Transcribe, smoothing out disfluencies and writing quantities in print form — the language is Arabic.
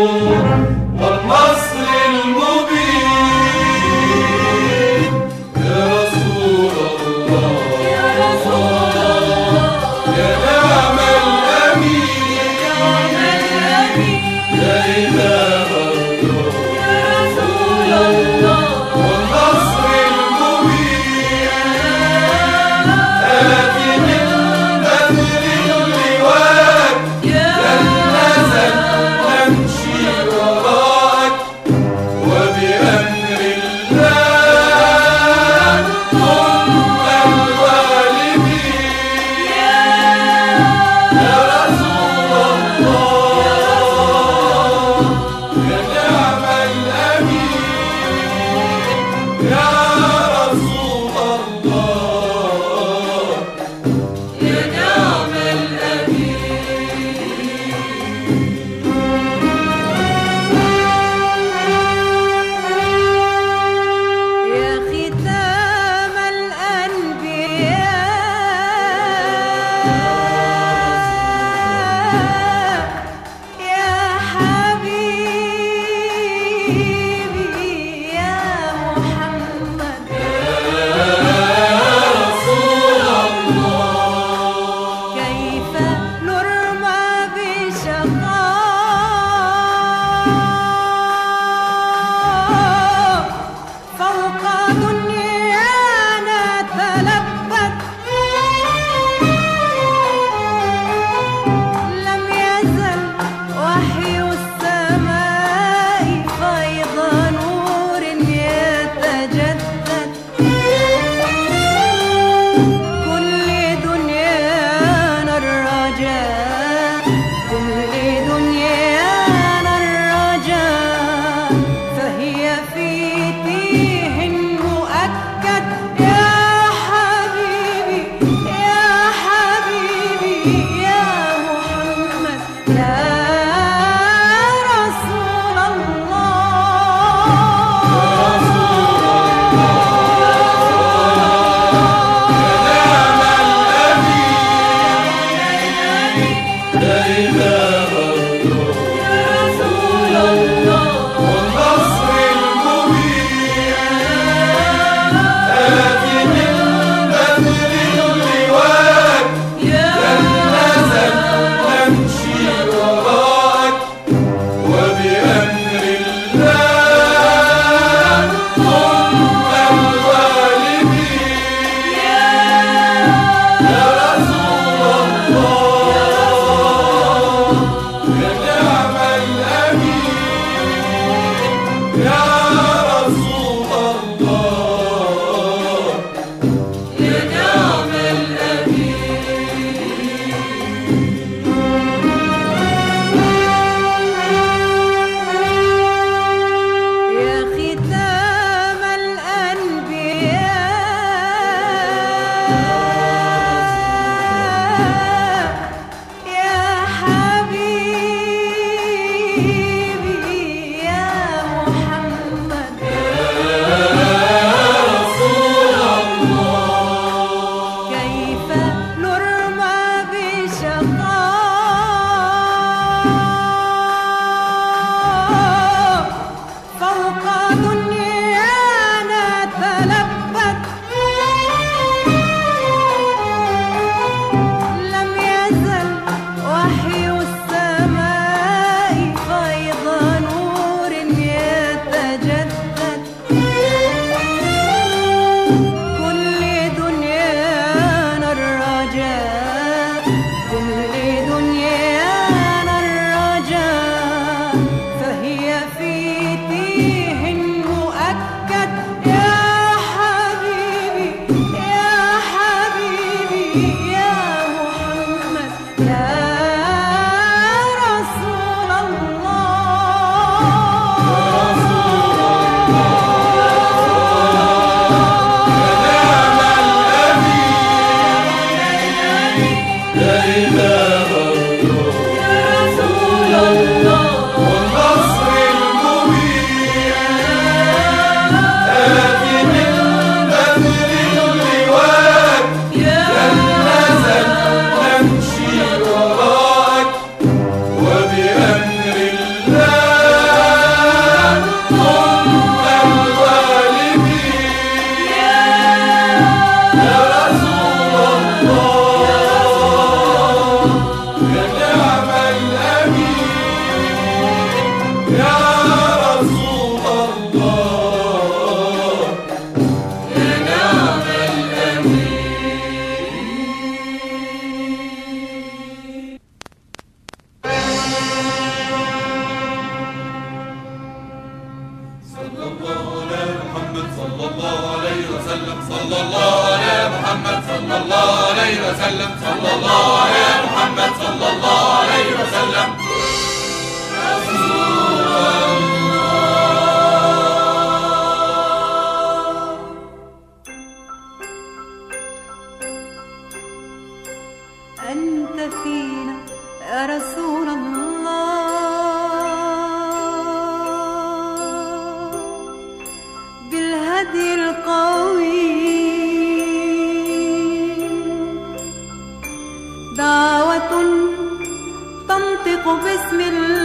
والنصر المبين يا رسول الله يا رسول الله يا نعم الأمين يا إله الله يا رسول الله والنصر المبين آتي من بدر اللواء لن نزل نمشي وراءك وبأمر الله ثم الغالبين يا رسول الله يا نعم الأمين يا رسول الله يا نعم يا ختام الأنبياء يا حبيبي يا محمد كيف نرمى بشقاء فوق دنيانا تلبت لم يزل وحي السماء فيض نور يتجدد كل دنيانا الرجاء كل دنيانا الرجاء فهي في تيه مؤكد يا حبيبي يا حبيبي يا محمد يا رسول يا إله الله يا رسول الله والنصر المبين آتي من بدر اللواء لن نزل نمشي وراءك وبأمر الله ثم الغالبين يا رسول الله يا نعم الأمين يا رسول الله يا نعم يا ختام الأنبياء يا حبيبي يا محمد كيف نرمى بشقاء فوق دنيانا تلبت لم يزل وحي السماء فيض صلى الله على محمد صلى الله عليه وسلم صلى الله على محمد صلى الله عليه وسلم أنت فينا يا رسول الله بالهدي القويم دعوة تنطق باسم الله